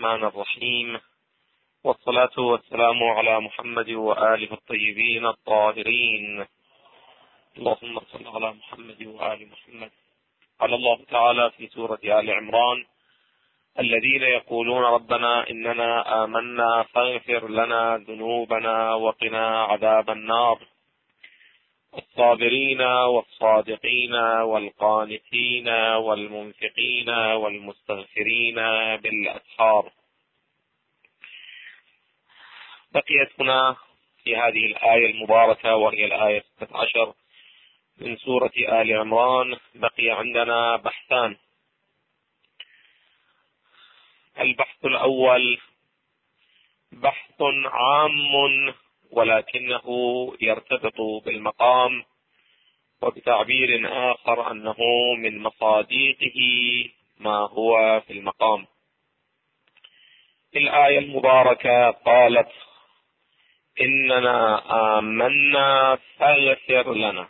الرحمن الرحيم، والصلاة والسلام على محمد وآله الطيبين الطاهرين. اللهم صل على محمد وآل محمد. قال الله تعالى في سورة آل عمران: الذين يقولون ربنا إننا آمنا فاغفر لنا ذنوبنا وقنا عذاب النار، الصابرين والصادقين والقانتين والمنفقين والمستغفرين بالأسحار. بقيت هنا في هذه الآية المباركة وهي الآية 16 من سورة آل عمران بقي عندنا بحثان. البحث الأول بحث عام ولكنه يرتبط بالمقام، وبتعبير آخر أنه من مصاديقه ما هو في المقام. الآية المباركة قالت: إننا آمنا فاغفر لنا،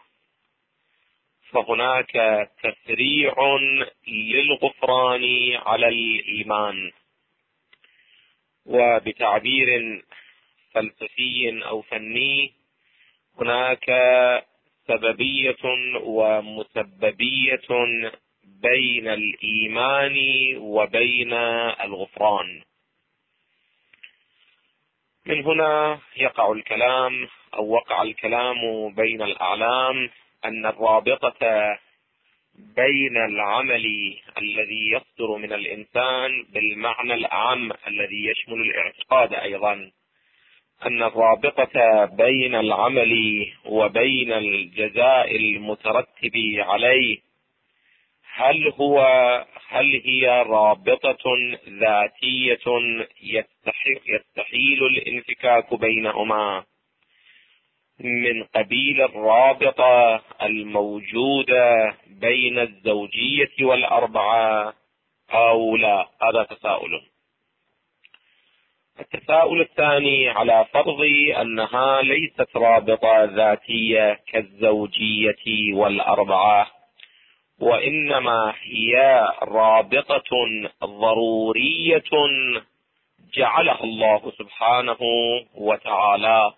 فهناك تسريع للغفران على الإيمان، وبتعبير فلسفي أو فني هناك سببية ومسببية بين الإيمان وبين الغفران. من هنا يقع الكلام أو وقع الكلام بين الأعلام أن الرابطة بين العمل الذي يصدر من الإنسان بالمعنى الأعم الذي يشمل الاعتقاد أيضا، أن الرابطة بين العمل وبين الجزاء المترتب عليه هل هي رابطة ذاتية يستحيل الانفكاك بينهما من قبيل الرابطة الموجودة بين الزوجية والأربعة أو لا؟ هذا تساؤل. التساؤل الثاني: على فرض أنها ليست رابطة ذاتية كالزوجية والأربعة، وإنما هي رابطة ضرورية جعلها الله سبحانه وتعالى.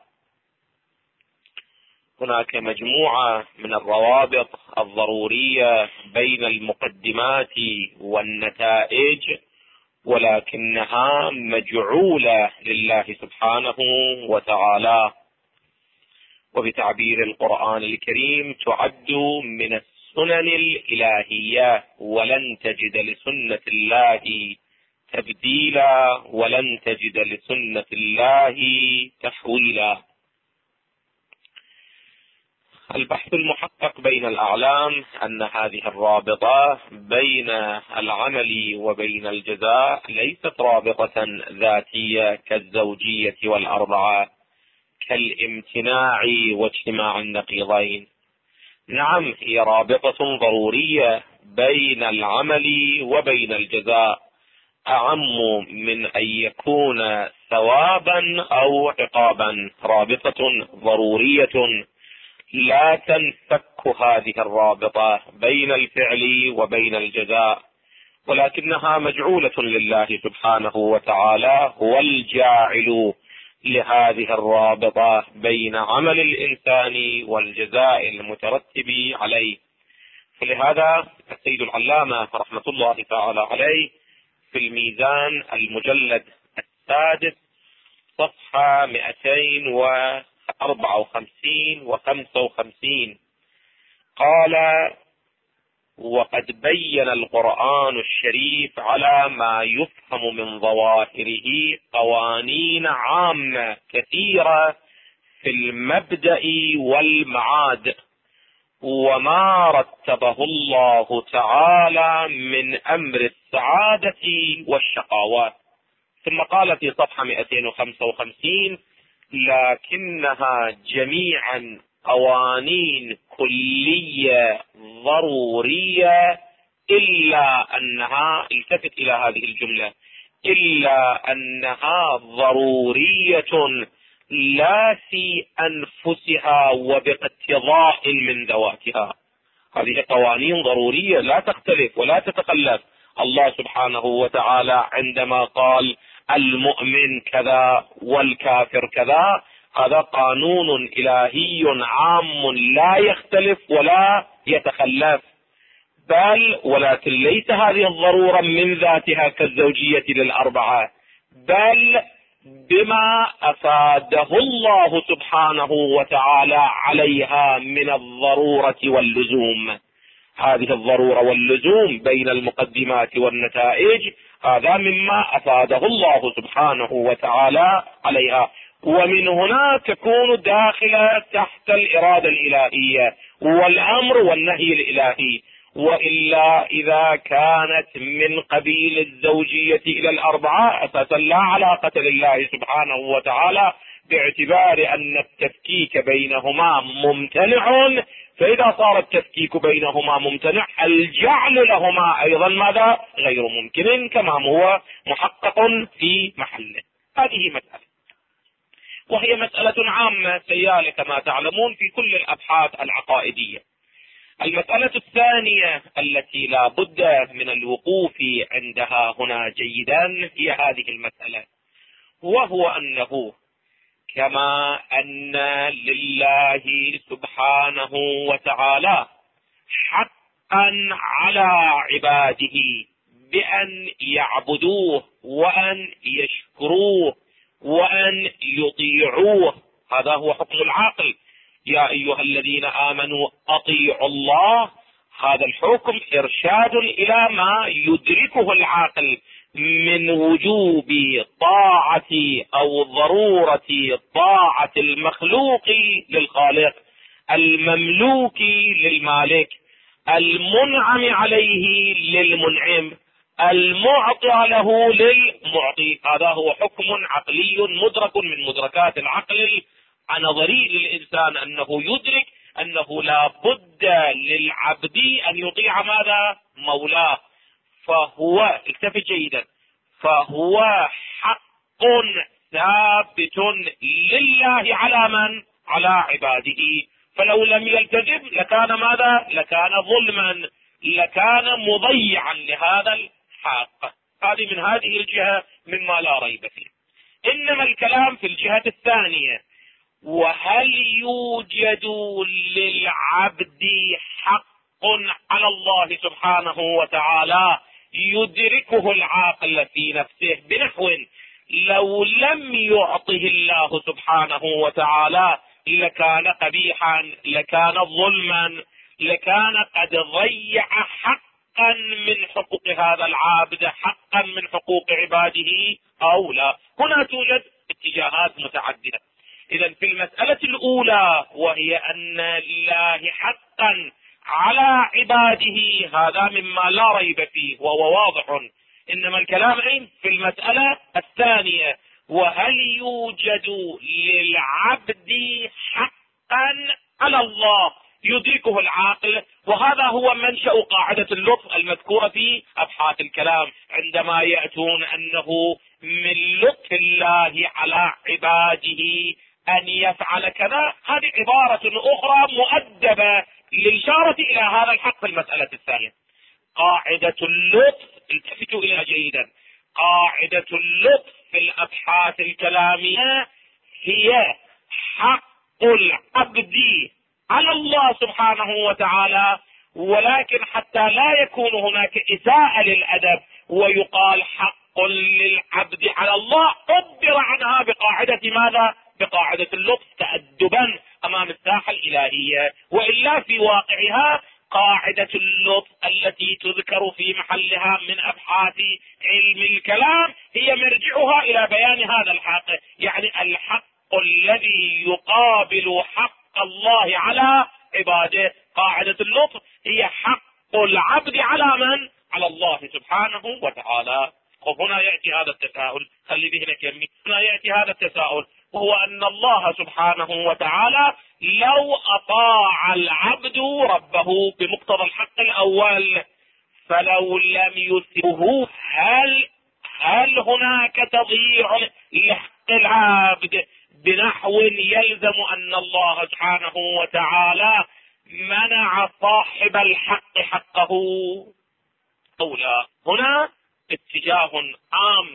هناك مجموعة من الروابط الضرورية بين المقدمات والنتائج، ولكنها مجعولة لله سبحانه وتعالى، وبتعبير القرآن الكريم تعد من السنن الإلهية، ولن تجد لسنة الله تبديلا ولن تجد لسنة الله تحويلا. البحث المحقق بين الأعلام أن هذه الرابطة بين العمل وبين الجزاء ليست رابطة ذاتية كالزوجية والأربعة، كالامتناع واجتماع النقيضين. نعم، هي رابطة ضرورية بين العمل وبين الجزاء، أعم من أن يكون ثوابا أو عقابا، رابطة ضرورية لا تنفك هذه الرابطة بين الفعل وبين الجزاء، ولكنها مجعولة لله سبحانه وتعالى، هو الجاعل لهذه الرابطة بين عمل الإنسان والجزاء المترتب عليه. فلهذا السيد العلامة رحمة الله تعالى عليه في الميزان المجلد 6 صفحة 254 و55 قال: وقد بين القرآن الشريف على ما يفهم من ظواهره قوانين عامة كثيرة في المبدأ والمعاد، وما رتبه الله تعالى من أمر السعادة والشقاوة. ثم قال في صفحة 255: لكنها جميعا قوانين كلية ضرورية، إلا أنها، التفت إلى هذه الجملة، إلا أنها ضرورية لا في أنفسها وباقتضاء من ذواتها. هذه قوانين ضرورية لا تختلف ولا تتخلف. الله سبحانه وتعالى عندما قال: المؤمن كذا والكافر كذا. هذا قانون إلهي عام لا يختلف ولا يتخلف. بل ولكن ليس هذه الضرورة من ذاتها كالزوجية للأربعة، بل بما أفاده الله سبحانه وتعالى عليها من الضرورة واللزوم. هذه الضرورة واللزوم بين المقدمات والنتائج، هذا مما أفاده الله سبحانه وتعالى عليها، ومن هنا تكون داخلة تحت الإرادة الإلهية والأمر والنهي الإلهي. وإلا إذا كانت من قبيل الزوجية إلى الأربعة أساسا لا علاقة لله سبحانه وتعالى، باعتبار أن التفكيك بينهما ممتنع. فإذا صار التفكيك بينهما ممتنع، الجعل لهما أيضا ماذا؟ غير ممكن، كما هو محقق في محله. هذه مسألة، وهي مسألة عامة سيالة كما تعلمون في كل الأبحاث العقائدية. المسألة الثانية التي لا بد من الوقوف عندها هنا جيدا هي هذه المسألة، وهو أنه كما أن لله سبحانه وتعالى حقا على عباده بأن يعبدوه وأن يشكروه وأن يطيعوه، هذا هو حكم العاقل. يا أيها الذين آمنوا أطيعوا الله، هذا الحكم إرشاد إلى ما يدركه العاقل من وجوب طاعة أو ضرورة طاعة المخلوق للخالق، المملوك للمالك، المنعم عليه للمنعم، المعطى له للمعطي. هذا هو حكم عقلي مدرك من مدركات العقل النظري للإنسان، أنه يدرك أنه لا بد للعبد أن يطيع ماذا؟ مولاه. فهو التفت جيدا، فهو حق ثابت لله على من؟ على عباده. فلو لم يلتزم لكان ماذا؟ لكان ظلما، لكان مضيعا لهذا الحق. هذه من هذه الجهة مما لا ريب فيه. إنما الكلام في الجهة الثانية، وهل يوجد للعبد حق على الله سبحانه وتعالى يدركه العاقل في نفسه، بنحو لو لم يعطه الله سبحانه وتعالى لكان قبيحا، لكان ظلما، لكان قد ضيع حقا من حقوق هذا العابد، حقا من حقوق عباده أو لا. هنا توجد اتجاهات متعددة. إذن في المسألة الأولى، وهي أن لله حقا على عباده، هذا مما لا ريب فيه وهو واضح. إنما الكلام في المسألة الثانية، وهل يوجد للعبد حقا على الله يدركه العاقل؟ وهذا هو منشأ قاعدة اللطف المذكورة في أبحاث الكلام، عندما يأتون أنه من لطف الله على عباده أن يفعل كذا. هذه عبارة أخرى مؤدبة للإشارة إلى هذا الحق في المسألة الثانية. قاعدة اللطف، التفتوا إليها جيدا، قاعدة اللطف في الأبحاث الكلامية هي حق العبد على الله سبحانه وتعالى، ولكن حتى لا يكون هناك إساءة للأدب ويقال حق للعبد على الله، عبر عنها بقاعدة ماذا؟ بقاعدة اللطف، تأدبا أمام الساحة الإلهية. وإلا في واقعها قاعدة اللطف التي تذكر في محلها من أبحاث علم الكلام هي مرجعها إلى بيان هذا الحق، يعني الحق الذي يقابل حق الله على عباده. قاعدة اللطف هي حق العبد على من؟ على الله سبحانه وتعالى. وهنا يأتي هذا التساؤل، خلي ذهنك يمي، هنا يأتي هذا التساؤل، وهو أن الله سبحانه وتعالى لو أطاع العبد ربه بمقتضى الحق الأول فلو لم يثبه، هل هناك تضييع لحق العبد بنحو يلزم أن الله سبحانه وتعالى منع صاحب الحق حقه أو لا؟ هنا اتجاه عام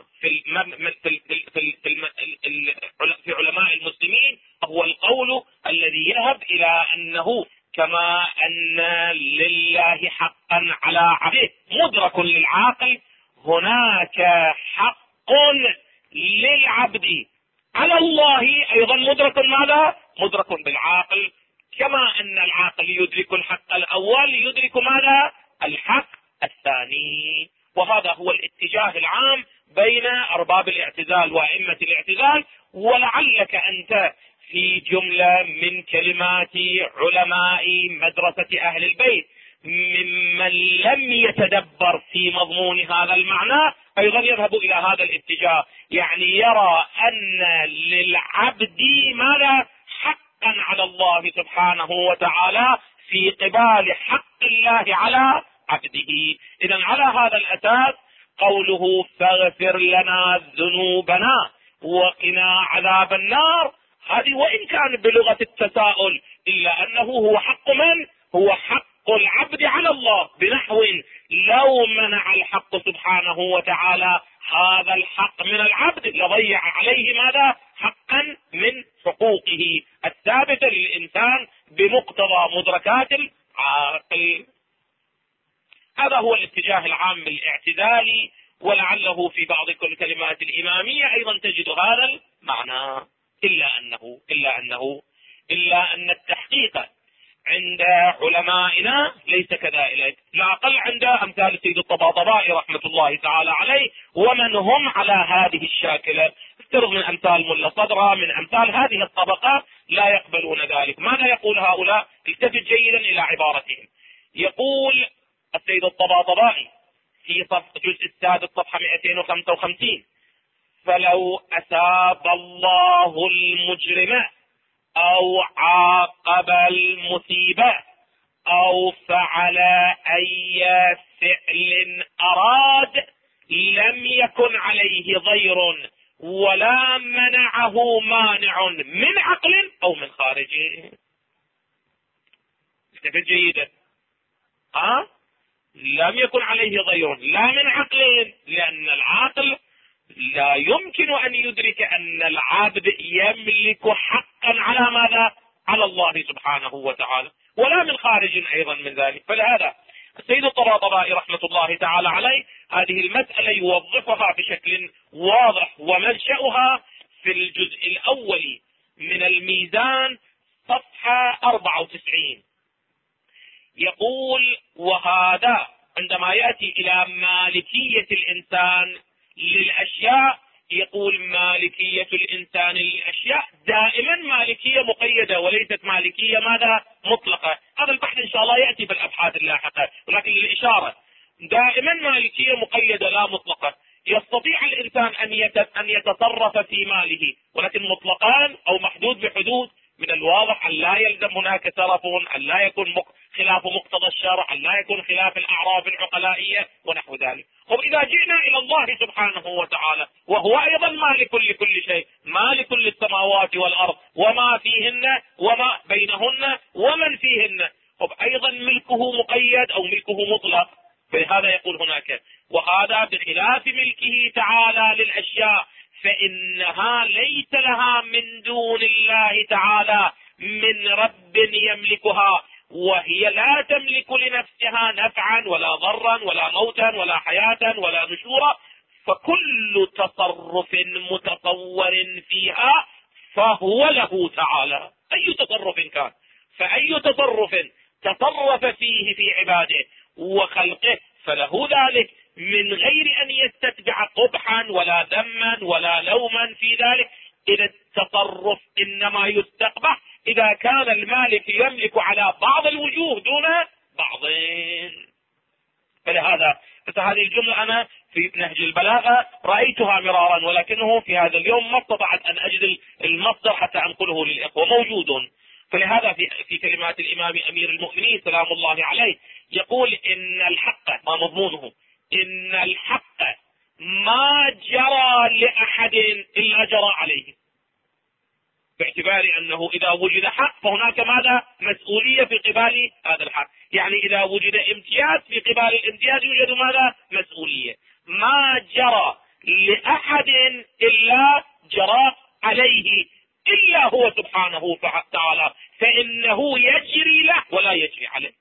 في علماء المسلمين، هو القول الذي يذهب إلى أنه كما أن لله حقا على عبده مدرك للعاقل، هناك حق للعبد على الله أيضا مدرك ماذا؟ مدرك بالعاقل، كما أن العاقل يدرك الحق الأول يدرك ماذا؟ الحق الثاني. وهذا هو الاتجاه العام بين أرباب الاعتزال وأئمة الاعتزال. ولعلك أنت في جملة من كلمات علماء مدرسة أهل البيت ممن لم يتدبر في مضمون هذا المعنى أيضا يذهب إلى هذا الاتجاه، يعني يرى أن للعبد ماذا؟ حقا على الله سبحانه وتعالى في قبال حق الله على عبده. إذن على هذا الأساس قوله فاغفر لنا ذنوبنا وقنا عذاب النار، هذه وإن كان بلغة التساؤل إلا أنه هو حق من؟ هو حق العبد على الله، بنحو لو منع الحق سبحانه وتعالى هذا الحق من العبد لضيع عليه ماذا؟ حقا من حقوقه الثابتة للإنسان بمقتضى مدركات العاقل. هذا هو الاتجاه العام الاعتزالي، ولعله في بعض الكلمات الإمامية أيضا تجد هذا المعنى، إلا أن التحقيق عند علمائنا ليس كذلك، لا أقل عند أمثال السيد الطباطبائي رحمة الله تعالى عليه ومن هم على هذه الشاكلة، افترض من أمثال ملا صدرة، من أمثال هذه الطبقات لا يقبلون ذلك. ماذا يقول هؤلاء؟ التفت جيدا إلى عبارتهم. يقول السيد الطباطبائي في جزء السادس صفحة 255: فلو أثاب الله المجرم أو عاقب المصيبة أو فعل أي فعل أراد لم يكن عليه ضير ولا منعه مانع من عقل أو من خارجه. استفد جيدا. لم يكن عليه ضير لا من عقل، لأن العاقل لا يمكن أن يدرك أن العبد يملك حقا على ماذا؟ على الله سبحانه وتعالى، ولا من خارج أيضا من ذلك. فلهذا السيد الطباطبائي رحمة الله تعالى عليه هذه المسألة يوظفها بشكل واضح، ومنشأها في الجزء الأول من الميزان صفحة 94. يقول: وهذا عندما يأتي إلى مالكية الإنسان للأشياء، يقول مالكية الإنسان للأشياء دائما مالكية مقيدة وليست مالكية ماذا؟ مطلقة. هذا البحث إن شاء الله يأتي بالأبحاث اللاحقة، ولكن للإشارة دائما مالكية مقيدة لا مطلقة. يستطيع الإنسان أن يتصرف في ماله، ولكن مطلقان أو محدود بحدود من الواضح أن لا يلزم هناك ترف، أن لا يكون خلاف مقتضى الشرع، أن لا يكون خلاف الأعراف العقلائية ونحو ذلك. وإذا جئنا إلى الله سبحانه وتعالى وهو أيضا مالك لكل شيء، مالك للسماوات والأرض وما فيهن وما بينهن ومن فيهن، أيضا ملكه مقيد أو ملكه مطلق. فهذا يقول هناك: وهذا بخلاف ملكه تعالى للأشياء، فإنها ليس لها من دون الله تعالى من رب يملكها، وهي لا تملك لنفسها نفعا ولا ضرا ولا موتا ولا حياة ولا نشورا، فكل تصرف متصور فيها فهو له تعالى، أي تصرف كان، فأي تصرف تصرف فيه في عباده وخلقه فله ذلك من غير أن يستتبع قبحا ولا ذما ولا لوما في ذلك. إذا التصرف إنما يستقبح إذا كان المالك يملك على بعض الوجوه دون بعضين. فلهذا هذه الجملة أنا في نهج البلاغة رأيتها مرارا، ولكنه في هذا اليوم ما استطعت أن أجد المصدر حتى أنقله للإخوة، موجود. فلهذا في كلمات الإمام أمير المؤمنين سلام الله عليه يقول: إن الحق، ما مضمونه، إن الحق ما جرى لأحد إلا جرى عليه، باعتبار أنه إذا وجد حق فهناك ماذا؟ مسؤولية في قبال هذا الحق. يعني إذا وجد امتياز في قبال الامتياز يوجد ماذا؟ مسؤولية. ما جرى لأحد إلا جرى عليه إلا هو سبحانه وتعالى، فإنه يجري له ولا يجري عليه،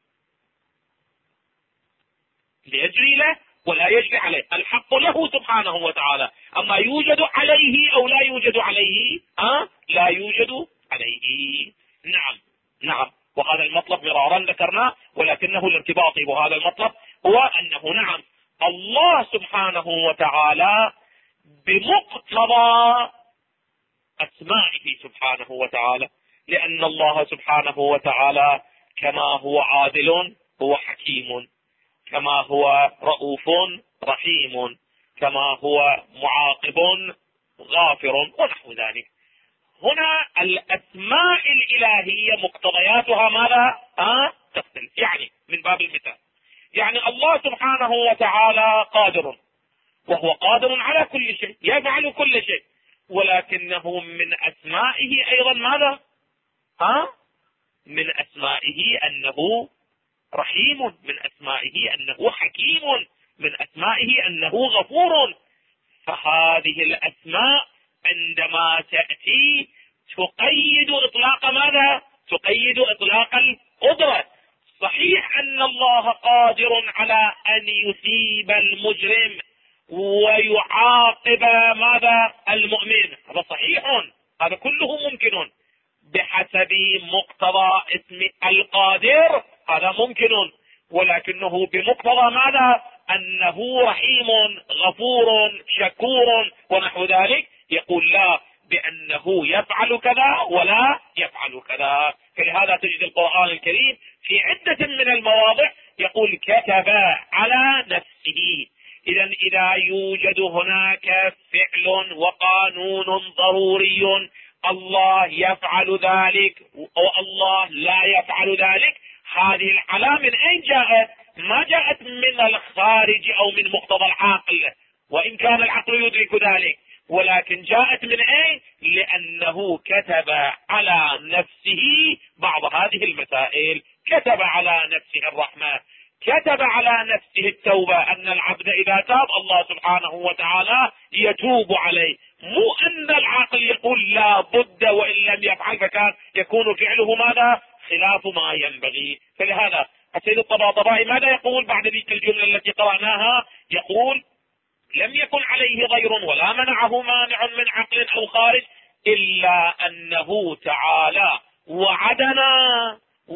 يجري له ولا يجري عليه، الحق له سبحانه وتعالى. أما يوجد عليه أو لا يوجد عليه؟ لا يوجد عليه. نعم نعم، وهذا المطلب مرارا ذكرناه، ولكنه الارتباطي بهذا المطلب هو أنه نعم الله سبحانه وتعالى بمقتضى أسمائه سبحانه وتعالى، لأن الله سبحانه وتعالى كما هو عادل هو حكيم، كما هو رؤوف رحيم، كما هو معاقب غافر ونحو ذلك. هنا الأسماء الإلهية مقتضياتها ماذا؟ تختلف. يعني من باب المثال، يعني الله سبحانه وتعالى قادر، وهو قادر على كل شيء، يفعل كل شيء، ولكنه من أسمائه أيضا ماذا؟ من أسمائه أنه رحيم، من أسمائه أنه حكيم، من أسمائه أنه غفور. فهذه الأسماء عندما تأتي تقيد إطلاق ماذا؟ تقيد إطلاق القدرة. صحيح أن الله قادر على أن يثيب المجرم ويعاقب ماذا؟ المؤمن، هذا صحيح، هذا كله ممكن بحسب مقتضى اسم القادر، هذا ممكن، ولكنه بمقتضى ماذا؟ أنه رحيم غفور شكور ونحو ذلك، يقول لا بأنه يفعل كذا ولا يفعل كذا. فلهذا تجد القرآن الكريم في عدة من المواضع يقول كتب على نفسه. إذا يوجد هناك فعل وقانون ضروري الله يفعل ذلك والله لا يفعل ذلك، هذه العلامة من أين جاءت؟ ما جاءت من الخارج أو من مقتضى العقل، وإن كان العقل يدرك ذلك، ولكن جاءت من أين؟ لأنه كتب على نفسه بعض هذه المسائل. كتب على نفسه الرحمة، كتب على نفسه التوبة، أن العبد إذا تاب الله سبحانه وتعالى يتوب عليه، مو أن العقل يقول لا بد وإن لم يفعل فكان يكون فعله ماذا؟ خلاف ما ينبغي. فلهذا السيد الطباطبائي ماذا يقول بعد ذيك الجملة التي قرأناها؟ يقول لم يكن عليه غير ولا منعه مانع من عقل أو خارج، إلا أنه تعالى وعدنا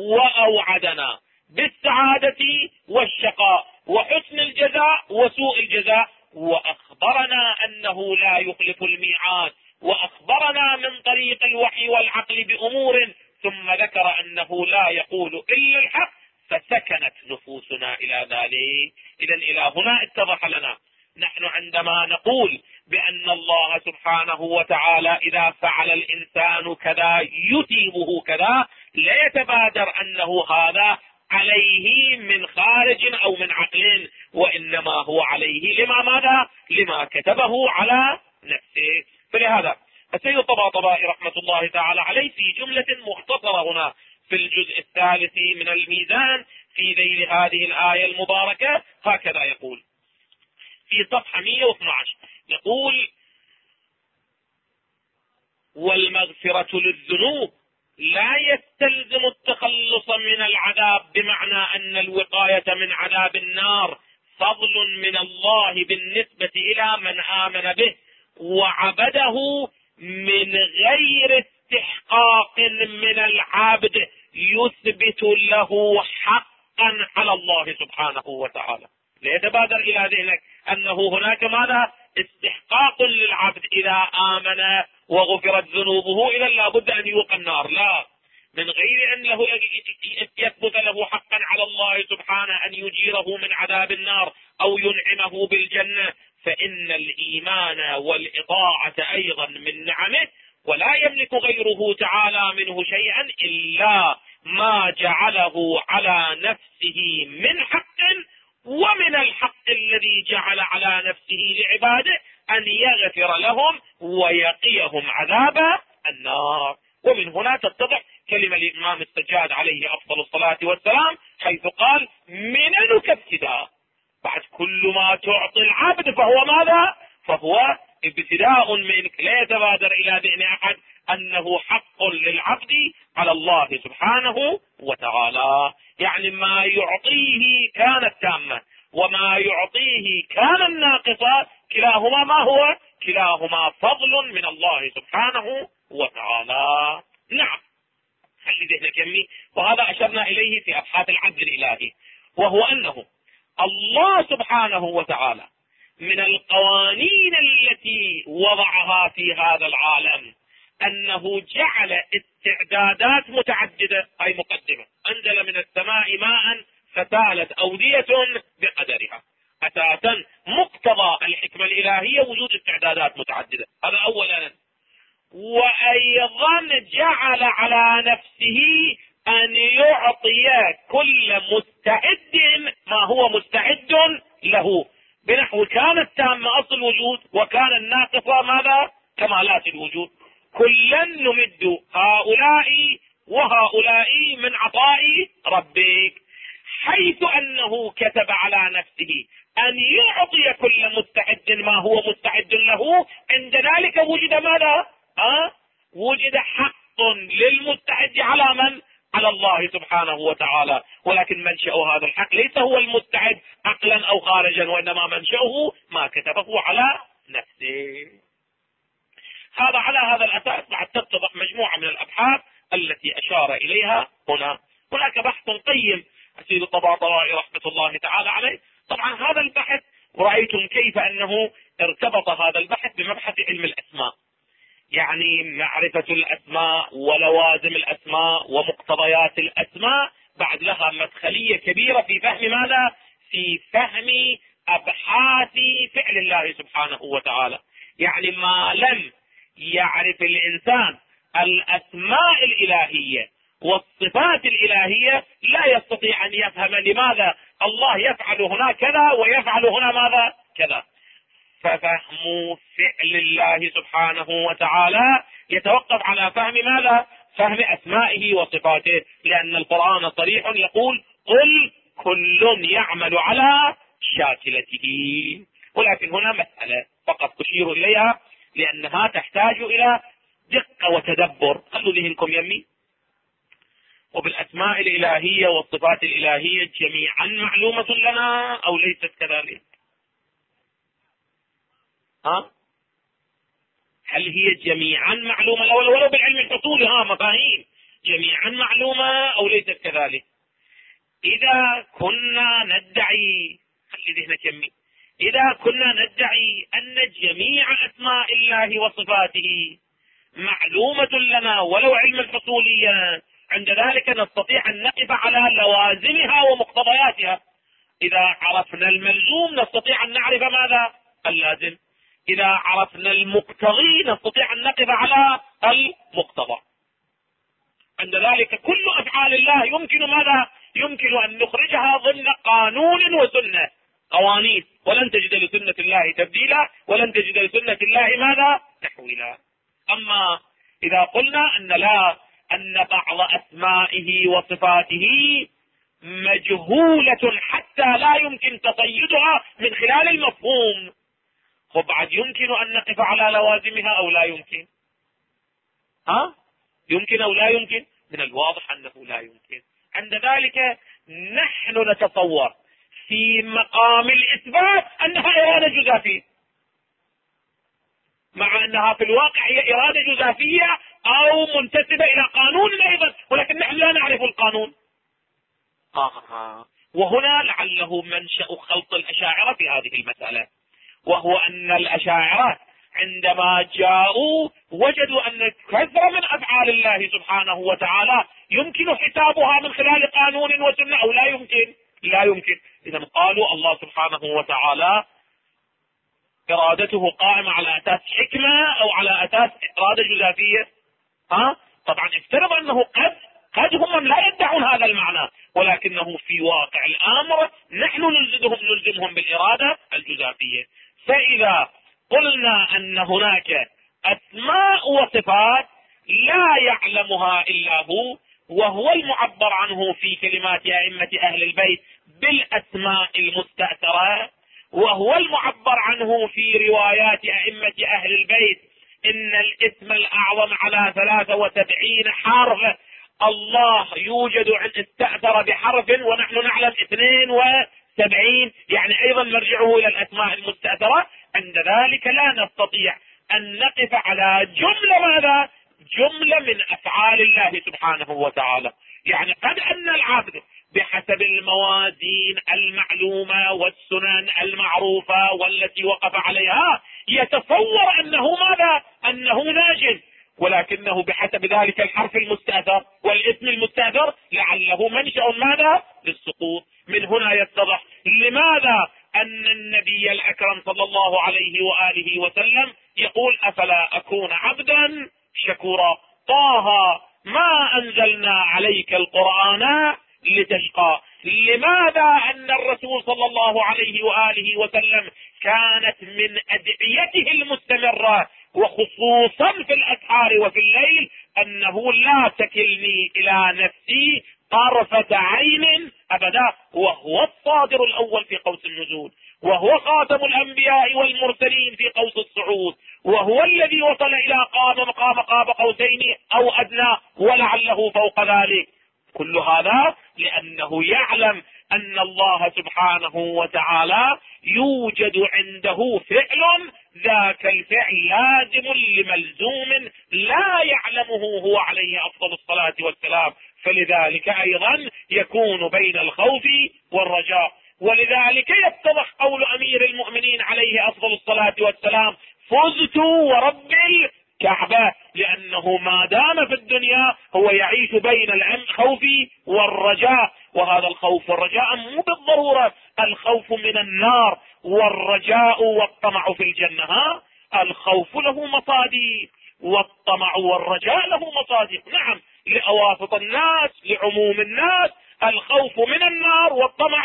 وأوعدنا بالسعادة والشقاء وحسن الجزاء وسوء الجزاء، وأخبرنا أنه لا يخلف الميعاد، وأخبرنا من طريق الوحي والعقل بأمور، ثم ذكر أنه لا يقول إلا الحق، فسكنت نفوسنا إلى ذلك. إذن إلى هنا اتضح لنا نحن عندما نقول بأن الله سبحانه وتعالى إذا فعل الإنسان كذا يثيبه كذا، لا يتبادر أنه هذا عليه من خارج أو من عقل، وإنما هو عليه لما ماذا؟ لما كتبه على نفسه. فلهذا السيد الطباطبائي رحمة الله تعالى عليه في جملة مختصرة هنا في الجزء الثالث من الميزان في ذيل هذه الآية المباركة هكذا يقول في صفحة 112، يقول والمغفرة للذنوب لا يستلزم التخلص من العذاب، بمعنى أن الوقاية من عذاب النار فضل من الله بالنسبة إلى من آمن به وعبده من غير استحقاق من العبد يثبت له حقا على الله سبحانه وتعالى. ليتبادر إلى ذهنك أنه هناك ماذا؟ استحقاق للعبد إذا آمن وغفرت ذنوبه إذا لابد أن يوقى النار، لا، من غير أن له يثبت له حقا على الله سبحانه أن يجيره من عذاب النار أو ينعمه بالجنة، فإن الإيمان والإطاعة أيضا من نعمه، ولا يملك غيره تعالى منه شيئا إلا ما جعله على نفسه من حق، ومن الحق الذي جعل على نفسه لعباده أن يغفر لهم ويقيهم عذاب النار. ومن هنا تتضح كلمة الإمام السجاد عليه أفضل الصلاة والسلام حيث قال مننك ابتداء، بعد كل ما تعطي العبد فهو ماذا؟ فهو ابتداء منك، لا يتبادر الى ذهن احد انه حق للعبد على الله سبحانه وتعالى. يعني ما يعطيه كانت تامة وما يعطيه كان ناقصا، كلاهما ما هو؟ كلاهما فضل من الله سبحانه وتعالى. نعم، خلي ذهنك يمي. وهذا أشرنا إليه في أبحاث العدل الإلهي، وهو أنه الله سبحانه وتعالى من القوانين التي وضعها في هذا العالم أنه جعل استعدادات متعددة. أي مقدمة: أنزل من السماء ماء فسالت أودية بقدرها. أساسا مقتضى الحكمة الإلهية وجود استعدادات متعددة، هذا أولا. وأيضا جعل على نفسه أن يعطي كل مستعد ما هو مستعد له، بنحو كان التام أصل الوجود وكان الناقص ماذا؟ كمالات الوجود. كلا نمد هؤلاء وهؤلاء من عطاء ربك، حيث أنه كتب على نفسه أن يعطي كل مستعد ما هو مستعد له. عند ذلك وجد ماذا؟ وجد حق للمستعد على من؟ على الله سبحانه وتعالى. ولكن منشأ هذا الحق ليس هو المستعد عقلا أو خارجا، وإنما منشأه ما كتبه على نفسه. هذا على هذا الأساس بعد تتضح مجموعة من الأبحاث التي أشار إليها هنا. هناك بحث قيم السيد الطباطبائي رحمة الله تعالى عليه. طبعا هذا البحث رأيتم كيف أنه ارتبط هذا البحث بمبحث علم الأسماء، يعني معرفة الأسماء ولوازم الأسماء ومقتضيات الأسماء، بعد لها مدخلية كبيرة في فهم ماذا؟ في فهم أبحاث فعل الله سبحانه وتعالى. يعني ما لم يعرف الإنسان الأسماء الإلهية والصفات الإلهية لا يستطيع أن يفهم لماذا الله يفعل هنا كذا ويفعل هنا ماذا؟ كذا. ففهم فعل الله سبحانه وتعالى يتوقف على فهم ماذا؟ فهم أسمائه وصفاته، لأن القرآن صريح يقول: قل كل يعمل على شاكلته. ولكن هنا مسألة فقط أشير إليها لأنها تحتاج إلى دقة وتدبر. خلوا ذهنكم يمي. وبالأسماء الإلهية والصفات الإلهية جميعا معلومة لنا أو ليست كذلك؟ هل هي جميعا معلومة ولو بالعلم الحصولي؟ مفاهيم جميعا معلومة أو ليست كذلك؟ إذا كنا ندعي، خلي ذهنك يمي، إذا كنا ندعي أن جميع أسماء الله وصفاته معلومة لنا ولو علما حصوليا، عند ذلك نستطيع أن نقف على لوازمها ومقتضياتها. إذا عرفنا الملزوم نستطيع أن نعرف ماذا؟ اللازم. إذا عرفنا المقتضي نستطيع أن نقف على المقتضى. عند ذلك كل أفعال الله يمكن ماذا؟ يمكن أن نخرجها ضمن قانون وسنة، قوانين، ولن تجد لسنة الله تبديلا ولن تجد لسنة الله ماذا؟ تحويلا. أما إذا قلنا أن بعض أسمائه وصفاته مجهولة حتى لا يمكن تصيدها من خلال المفهوم، وبعد يمكن أن نقف على لوازمها أو لا يمكن؟ يمكن أو لا يمكن؟ من الواضح أنه لا يمكن. عند ذلك نحن نتصور في مقام الإثبات أنها إرادة جزافية، مع أنها في الواقع هي إرادة جزافية أو منتسبة إلى قانون أيضا، ولكن نحن لا نعرف القانون. وهنا لعله منشأ خلط الأشاعرة في هذه المسألة، وهو أن الأشاعرة عندما جاءوا وجدوا أن كثير من أفعال الله سبحانه وتعالى يمكن حسابها من خلال قانون وسنة أو لا يمكن؟ لا يمكن. إذا قالوا الله سبحانه وتعالى إرادته قائمة على أساس حكمة أو على أساس إرادة جزافية. طبعا افترض أنه قد هم لا يدعون هذا المعنى، ولكنه في واقع الأمر نحن نلزمهم بالإرادة الجزافية. فإذا قلنا أن هناك أسماء وصفات لا يعلمها إلا هو، وهو المعبر عنه في كلمات أئمة أهل البيت بالأسماء المستأثرة، وهو المعبر عنه في روايات أئمة أهل البيت إن الاسم الأعظم على 73 حرف. الله يوجد عند استأثر بحرف ونحن نعلم 72، يعني أيضا نرجعه إلى الأسماء المستأثرة. عند ذلك لا نستطيع أن نقف على جملة ماذا؟ جملة من أفعال الله سبحانه وتعالى. يعني قد أن العبد بحسب الموازين المعلومة والسنن المعروفة والتي وقف عليها يتصور أنه ماذا؟ أنه ناجز، ولكنه بحسب ذلك الحرف المستأثر والاسم المستأثر لعله منشأ ماذا؟ للسقوط. من هنا يتضح لماذا أن النبي الأكرم صلى الله عليه وآله وسلم يقول أفلا أكون عبدا شكورا. طه ما أنزلنا عليك القرآن لتشقى. لماذا أن الرسول صلى الله عليه وآله وسلم كانت من أدعيته المستمرة وخصوصا في الأسحار وفي الليل أنه لا تكلني إلى نفسي طرفة عين أبدا، وهو الصادر الأول في قوس النزول، وهو خاتم الأنبياء والمرسلين في قوس الصعود، وهو الذي وصل إلى مقام قاب قوسين أو أدنى ولعله فوق ذلك. كل هذا لأنه يعلم أن الله سبحانه وتعالى يوجد عنده فعل، ذاك الفعل لازم لملزوم لا يعلمه هو عليه أفضل الصلاة والسلام، فلذلك أيضا يكون بين الخوف والرجاء. ولذلك يتضح قول أمير المؤمنين عليه أفضل الصلاة والسلام فزت ورب الكعبة، لأنه ما دام في الدنيا هو يعيش بين الخوف والرجاء. وهذا الخوف والرجاء مو بالضرورة الخوف من النار والرجاء والطمع في الجنة، الخوف له مصادر والطمع والرجاء له مصادر. نعم لأواسط الناس لعموم الناس الخوف من النار والطمع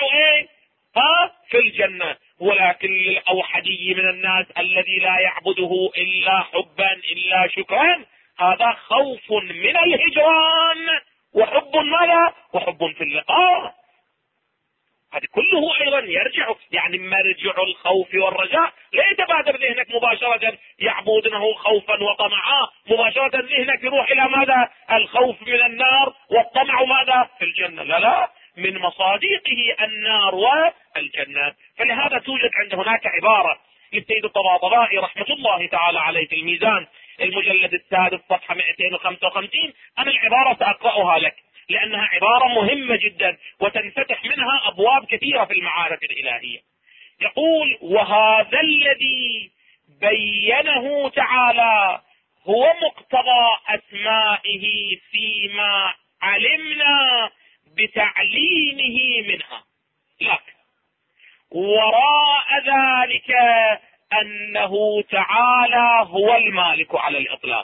في الجنة، ولكن للأوحدي من الناس الذي لا يعبده إلا حبا إلا شكرا هذا خوف من الهجران وحب ماذا؟ وحب في اللقاء. هذا كله أيضا يرجع، يعني مرجع الخوف والرجاء لا يتبادر ذهنك مباشرة يعبدونه خوفا وطمعا، مباشرة ذهنك يروح إلى ماذا؟ الخوف من النار والطمع ماذا؟ في الجنة. لا، من مصادقه النار والجنة. فلهذا توجد عند هناك عبارة للسيد الطباطبائي رحمة الله تعالى عليه في الميزان المجلد السادس صفحة 255. أنا العبارة سأقرأها لك لأنها عبارة مهمة جدا وتنفتح منها أبواب كثيرة في المعارف الإلهية. يقول وهذا الذي بينه تعالى هو مقتضى أسمائه فيما علمنا بتعليمه منها، لكن وراء ذلك أنه تعالى هو المالك على الإطلاق،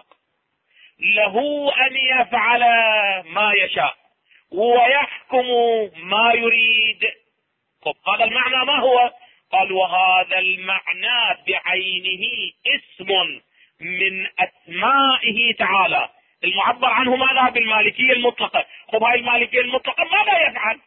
له أن يفعل ما يشاء ويحكم ما يريد. طب هذا المعنى ما هو؟ قال وهذا المعنى بعينه اسم من أسمائه تعالى المعبر عنه ماذا؟ بالمالكية المطلقة. طب هاي المالكية المطلقة ماذا يفعل؟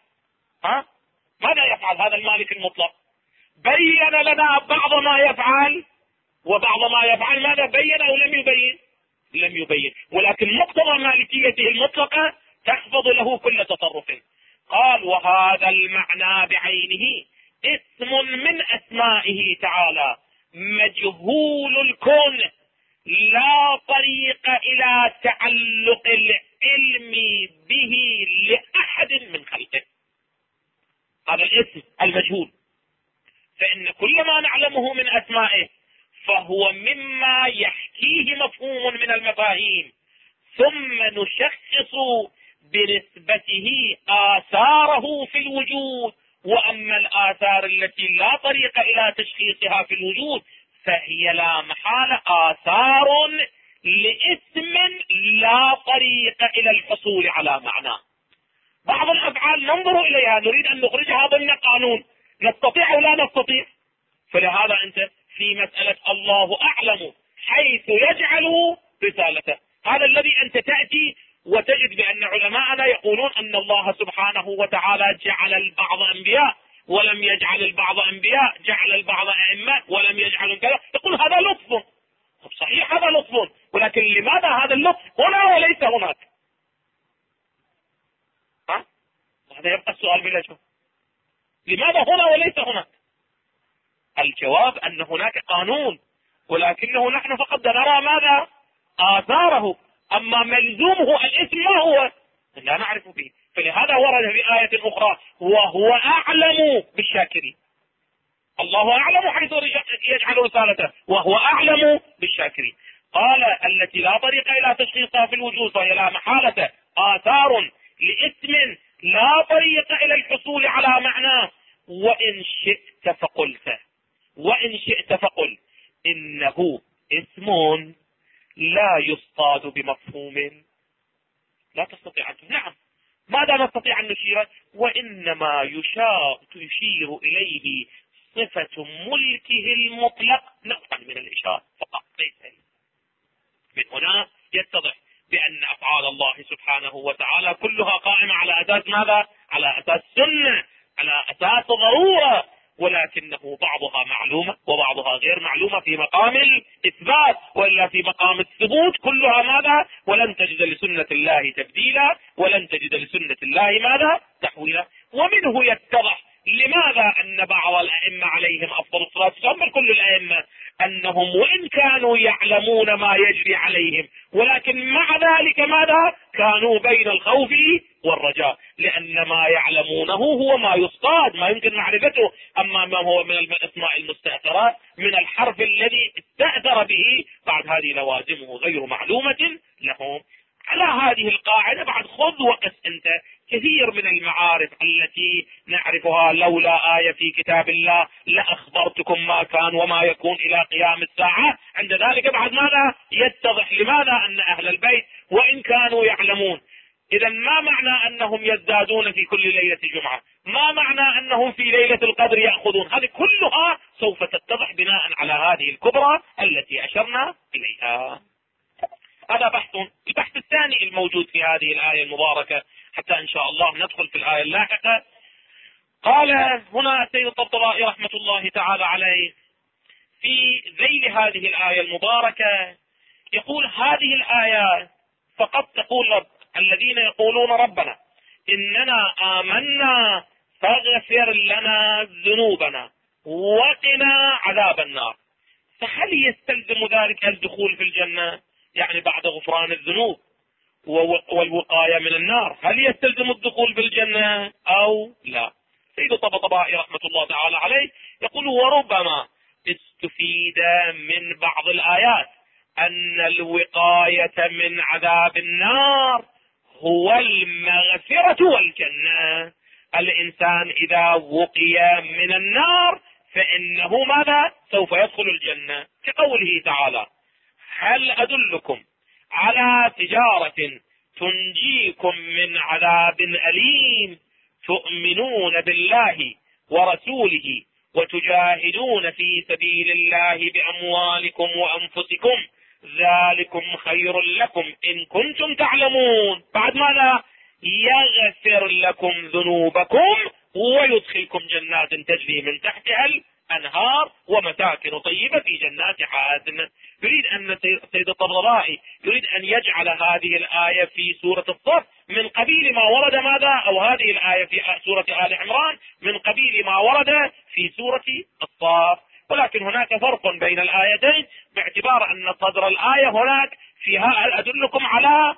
ماذا يفعل هذا المالك المطلق؟ بين لنا بعض ما يفعل وبعض ما يفعل ماذا بين أو لم يبين؟ لم يبين، ولكن مقتضى مالكيته المطلقة تحفظ له كل تصرف. قال وهذا المعنى بعينه اسم من أسمائه تعالى مجهول الكون لا طريق إلى تعلق العلم به لأحد من خلقه. هذا الاسم المجهول، فإن كل ما نعلمه من أسمائه فهو مما يحكيه مفهوم من المفاهيم، ثم نشخص بنسبته آثاره في الوجود. وأما الآثار التي لا طريق إلى تشخيصها في الوجود فهي لا محالة آثار لاسم لا طريق إلى الحصول على معنى. بعض الأفعال ننظر إليها نريد أن نخرجها ضمن قانون، نستطيع أو لا نستطيع. فلهذا أنت في مسألة الله أعلم حيث يجعل رسالته، هذا الذي أنت تأتي وتجد بأن علماءنا يقولون أن الله سبحانه وتعالى جعل البعض أنبياء ولم يجعل البعض أنبياء، جعل البعض أئمة ولم يجعلهم كذا، يقول هذا لطف. صحيح هذا لطف، ولكن لماذا هذا اللطف هنا وليس هناك؟ هذا يبقى السؤال بلا جواب. لماذا هنا وليس هناك؟ الجواب أن هناك قانون، ولكنه نحن فقط نرى ماذا؟ آثاره، أما ملزومه الاسم ما هو؟ لا نعرف به. فلهذا ورد في آية أخرى وهو أعلم بالشاكرين. الله أعلم حيث يجعل رسالته، وهو أعلم بالشاكرين. قال التي لا طريق إلى تشخيصها في الوجود، فهي لا محالة آثار لاسم لا طريق إلى الحصول على معناه. وإن شئت فقل إنه اسم لا يصطاد بمفهوم. لا تستطيع أن نعم، ماذا نستطيع أن نشير؟ وإنما يشير إليه صفة ملكه المطلق نوعا من الإشارة فقط، ليس. من هنا يتضح بأن أفعال الله سبحانه وتعالى كلها قائمة على أساس ماذا؟ على أساس سنة، على أساس ضرورة، ولكنه بعضها معلومة وبعضها غير معلومة في مقام الإثبات، وإلا في مقام الثبوت كلها ماذا؟ ولن تجد لسنة الله تبديلا، ولن تجد لسنة الله ماذا؟ تحويلا. ومنه يتضح لماذا أن بعض الأئمة عليهم أفضل الصلاة والسلام، بل كل الأئمة، أنهم وإن كانوا يعلمون ما يجري عليهم ولكن مع ذلك ماذا؟ كانوا بين الخوف والرجاء، لأن ما يعلمونه هو ما يصطاد، ما يمكن معرفته. أما ما هو من الأسماء المستأثرات من الحرف الذي استأثر به، بعد هذه لوازمه غير معلومة لهم. على هذه القاعدة بعد خذ وقس أنت كثير من المعارف التي نعرفها، لولا آية في كتاب الله لأخبرتكم ما كان وما يكون إلى قيام الساعة. عند ذلك بعد ماذا يتضح لماذا أن أهل البيت وإن كانوا يعلمون، إذا ما معنى أنهم يزدادون في كل ليلة جمعة؟ ما معنى أنهم في ليلة القدر يأخذون؟ هذه كلها سوف تتضح بناء على هذه الكبرى التي أشرنا إليها. هذا بحث. البحث الثاني الموجود في هذه الآية المباركة، حتى إن شاء الله ندخل في الآية اللاحقة. قال هنا السيد الطبطبائي رحمة الله تعالى عليه في ذيل هذه الآية المباركة، يقول هذه الآية فقط تقول رب الذين يقولون ربنا إننا آمنا فاغفر لنا ذنوبنا وقنا عذاب النار. فهل يستلزم ذلك الدخول في الجنة؟ يعني بعد غفران الذنوب والوقاية من النار، هل يستلزم الدخول بالجنة أو لا؟ سيد الطبطبائي رحمة الله تعالى عليه يقول وربما استفيد من بعض الآيات أن الوقاية من عذاب النار هو المغفرة والجنة. الإنسان إذا وقي من النار فإنه ماذا؟ سوف يدخل الجنة، كقوله تعالى هل أدلكم على تجارة تنجيكم من عذاب أليم تؤمنون بالله ورسوله وتجاهدون في سبيل الله بأموالكم وأنفسكم ذلكم خير لكم إن كنتم تعلمون. بعد ماذا؟ يغفر لكم ذنوبكم ويدخلكم جنات تجري من تحتها الأنهار ومساكن طيبة في جنات عدن. يريد أن سيد الطبطبائي يريد أن يجعل هذه الآية في سورة الصف من قبيل ما ورد ماذا؟ أو هذه الآية في سورة آل عمران من قبيل ما ورد في سورة الصف. ولكن هناك فرق بين الآيتين باعتبار أن صدر الآية هناك فيها أدلكم على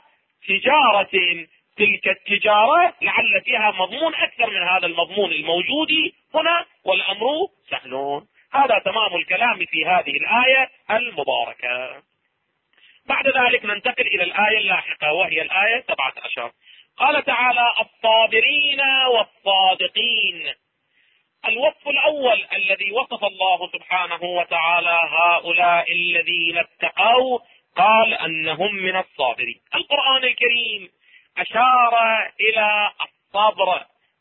تجارة، تلك التجارة لعل فيها مضمون أكثر من هذا المضمون الموجود هنا، والأمر سهل. هذا تمام الكلام في هذه الآية المباركة. بعد ذلك ننتقل إلى الآية اللاحقة وهي الآية 17. قال تعالى الصابرين والصادقين. الوصف الأول الذي وصف الله سبحانه وتعالى هؤلاء الذين اتقوا قال أنهم من الصابرين. القرآن الكريم أشار إلى الصبر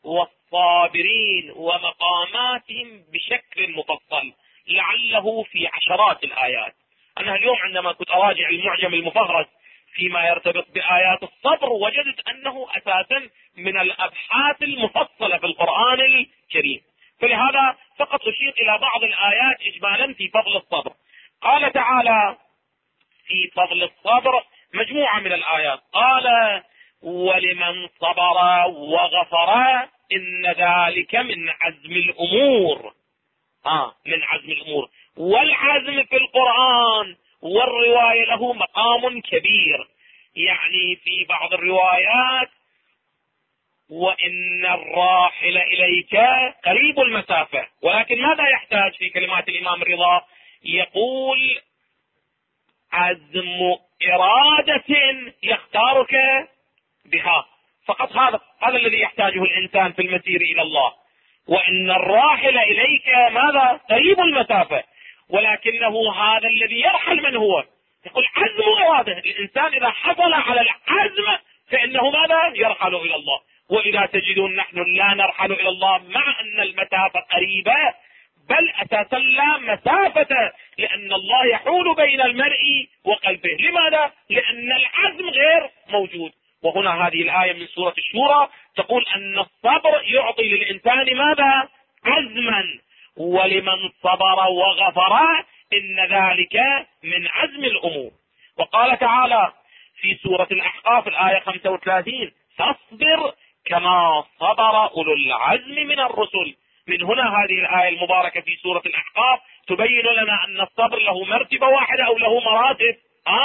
والصابرين ومقاماتهم بشكل مفصل لعله في عشرات الآيات. أنا اليوم عندما كنت أراجع المعجم المفهرس فيما يرتبط بآيات الصبر وجدت أنه أساسا من الأبحاث المفصلة في القرآن الكريم. فلهذا فقط أشير إلى بعض الآيات إجمالا في فضل الصبر. قال تعالى في فضل الصبر مجموعة من الآيات، قال ولمن صبر وغفر إن ذلك من عزم الأمور. من عزم الأمور. والعزم في القرآن والرواية له مقام كبير. يعني في بعض الروايات وإن الراحل إليك قريب المسافة، ولكن ماذا يحتاج في كلمات الإمام الرضا؟ يقول عزم إرادة يختارك بها فقط. هذا الذي يحتاجه الإنسان في المسير إلى الله. وإن الراحل إليك ماذا؟ قريب المسافة، ولكنه هذا الذي يرحل من هو؟ يقول عزم إرادة. الإنسان إذا حصل على العزم فإنه ماذا؟ يرحل إلى الله. وإذا تجدون نحن لا نرحل إلى الله مع أن المسافة قريبة، بل أساسا لا مسافة، لأن الله يحول بين المرء وقلبه. لماذا؟ لأن العزم غير موجود. وهنا هذه الآية من سورة الشورى تقول أن الصبر يعطي للإنسان ماذا؟ عزما. ولمن صبر وغفر إن ذلك من عزم الأمور. وقال تعالى في سورة الأحقاف الآية 35 فاصبر كما صبر أولو العزم من الرسل. من هنا هذه الآية المباركة في سورة الأحقاف تبين لنا أن الصبر له مرتبة واحدة أو له مراتب.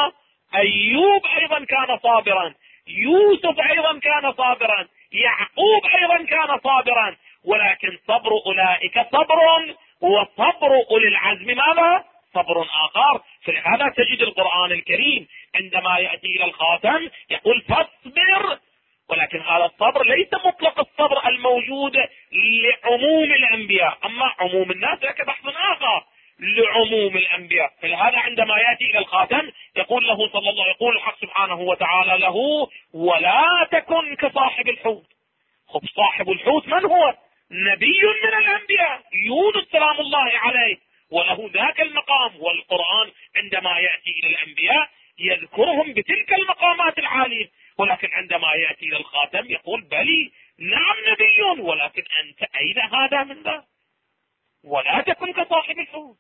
أيوب أيضا كان صابرا، يوسف أيضا كان صابرا، يعقوب أيضا كان صابرا، ولكن صبر أولئك صبر، وصبر أولي العزم ماذا؟ صبر آخر. فلهذا تجد القرآن الكريم عندما يأتي إلى الخاتم يقول فاصبر، ولكن هذا الصبر ليس مطلق الصبر الموجود لعموم الأنبياء، أما عموم الناس لك بحث آخر لعموم الأنبياء. فلهذا عندما يأتي إلى الخاتم يقول له صلى الله، يقول الحق سبحانه وتعالى له ولا تكن كصاحب الحوت. خب صاحب الحوت من هو؟ نبي من الأنبياء، يونس سلام الله عليه، وله ذاك المقام. والقرآن عندما يأتي إلى الأنبياء يذكرهم بتلك المقامات العالية، ولكن عندما يأتي إلى الخاتم يقول بلي نعم نبي، ولكن أنت أين هذا من ذا؟ ولا تكن كصاحب الحوت.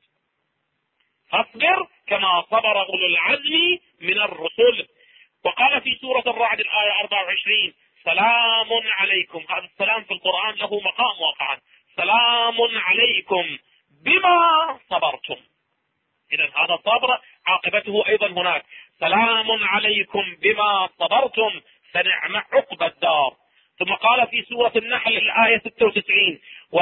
فاصبر كما صبر أولو العزم من الرسل. وقال في سورة الرعد الآية 24 سلام عليكم. هذا السلام في القرآن له مقام واقعا. سلام عليكم بما صبرتم. إذا هذا الصبر عاقبته أيضا هناك. سلام عليكم بما صبرتم فنعم عقبى الدار. ثم قال في سورة النحل الآية 96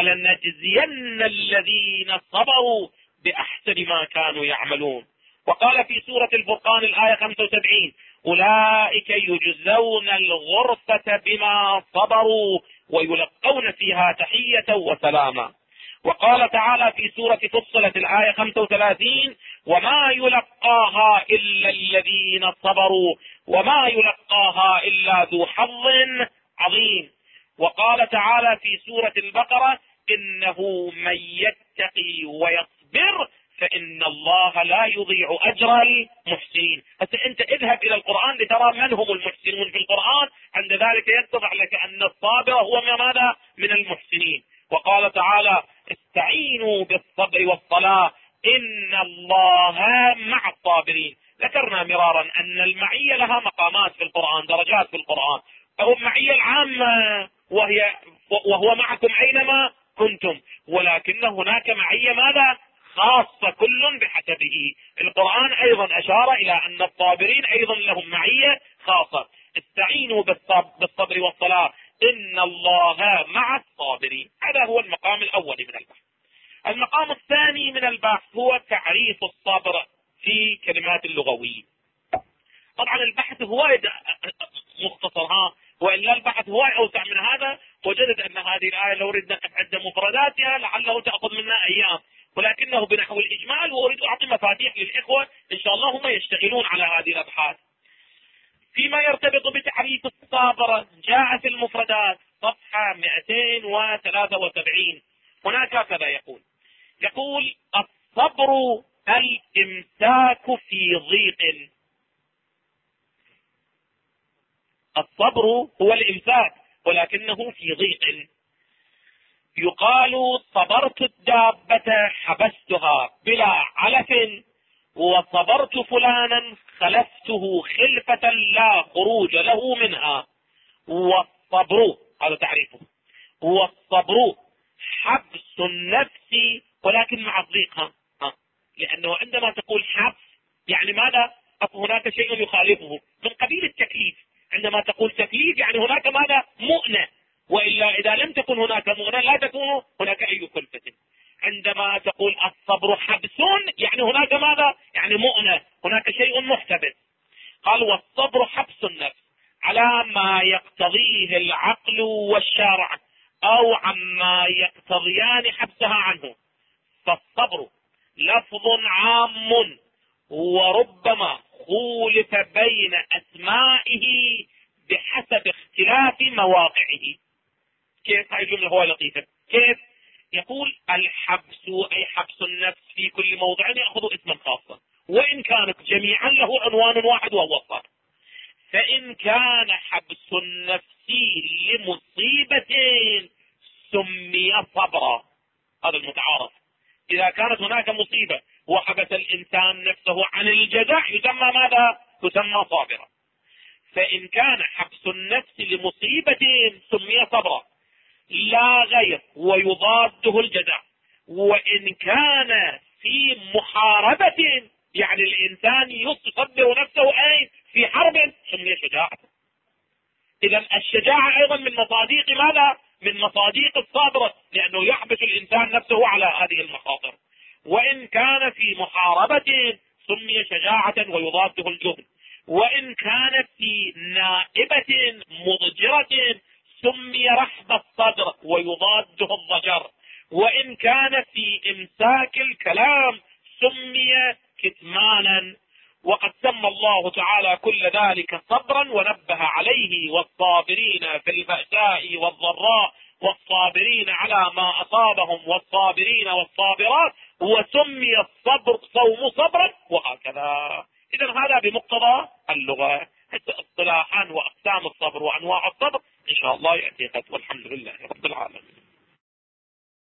ولنجزين الذين صبروا بأحسن ما كانوا يعملون. وقال في سورة الفرقان الآية 75 أولئك يجزون الغرفة بما صبروا ويلقون فيها تحية وسلاما. وقال تعالى في سورة فصلت الآية 35 وما يلقاها إلا الذين صبروا وما يلقاها إلا ذو حظ عظيم. وقال تعالى في سورة البقرة إنه من يتقي ويصبر فإن الله لا يضيع أجر المحسنين. أنت اذهب إلى القرآن لترى من هم المحسنون في القرآن، عند ذلك يتضح لك أن الصابر هو ماذا؟ من المحسنين. وقال تعالى استعينوا بالصبر والصلاة إن الله مع الصابرين. ذكرنا مرارا أن المعية لها مقامات في القرآن، درجات في القرآن. أو المعية العامة وهو معكم أينما كنتم، ولكن هناك معية ماذا؟ خاصة كل بحسبه. القرآن أيضا أشار إلى أن الصابرين أيضا لهم معية خاصة. استعينوا بالصبر والصلاة إن الله مع الصابرين. هذا هو المقام الأول من البحث. المقام الثاني من البحث هو تعريف الصبر في كلمات اللغوية. طبعا البحث هو مختصر، وإلا البحث هو أوسع من هذا. وجدت أن هذه الآية لو ردنا عند مفرداتها لعله تأخذ منا أيام، ولكنه بنحو الإجمال وأريد أعطي مفاتيح للإخوة إن شاء الله هم يشتغلون على هذه الأبحاث. فيما يرتبط بتعريف الصبر جاء في المفردات صفحة 273 هناك هكذا يقول الصبر الإمساك في ضيق الصبر هو الإمساك ولكنه في ضيق. يقال صبرت الدابة حبستها بلا علف، وصبرت فلانا خلفته خلفة لا خروج له منها. والصبر هذا تعريفه، والصبر حبس النفس ولكن مع الضيق. لأنه عندما تقول حبس يعني ماذا؟ هناك شيء يخالفه من قبيل التكليف. عندما تقول تكليف يعني هناك ماذا؟ مؤنة، وإلا إذا لم تكن هناك مؤنة لا تكون هناك أي كلفة. عندما تقول الصبر حبس يعني هناك ماذا؟ يعني مؤنة، هناك شيء محتبس. قال والصبر حبس النفس على ما يقتضيه العقل والشرع أو عما يقتضيان حبسها عنه. فالصبر لفظ عام وربما خولف بين أسمائه بحسب اختلاف مواقعه. كيف؟ هاي الجملة هو لطيفة. كيف؟ يقول الحبس أي حبس النفس في كل موضع يأخذ اسما خاصا، وإن كانت جميعا له عنوان واحد وهو الصبر. فإن كان حبس النفس لمصيبة سمي صبرا، هذا المتعارف. إذا كانت هناك مصيبة وحبس الإنسان نفسه عن الجزع يسمى ماذا؟ يسمى صابرا. فإن كان حبس النفس لمصيبة سمي صبرا لا غير ويضاده الجزع. وإن كان في محاربة يعني الإنسان يصبر نفسه أي في حرب سمي شجاعة. إذا الشجاعة أيضا من مصاديق ماذا؟ من مصاديق الصبر، لأنه يحبس الإنسان نفسه على هذه المخاطر. وإن كان في محاربة سمي شجاعة ويضاده الجبن. وإن كان في نائبة مضجرة سمي رحب الصدر ويضاده الضجر. وإن كان في إمساك الكلام سمي كتمانا. وقد سمى الله تعالى كل ذلك صبرا ونبه عليه: والصابرين في البأساء والضراء والصابرين على ما أصابهم والصابرين والصابرات. وسمي الصبر صوم صبرا وهكذا. إذا هذا بمقتضى اللغة. حتى اصطلاحا وأقسام الصبر وأنواع الصبر إن شاء الله يأتي غد، والحمد لله رب العالمين.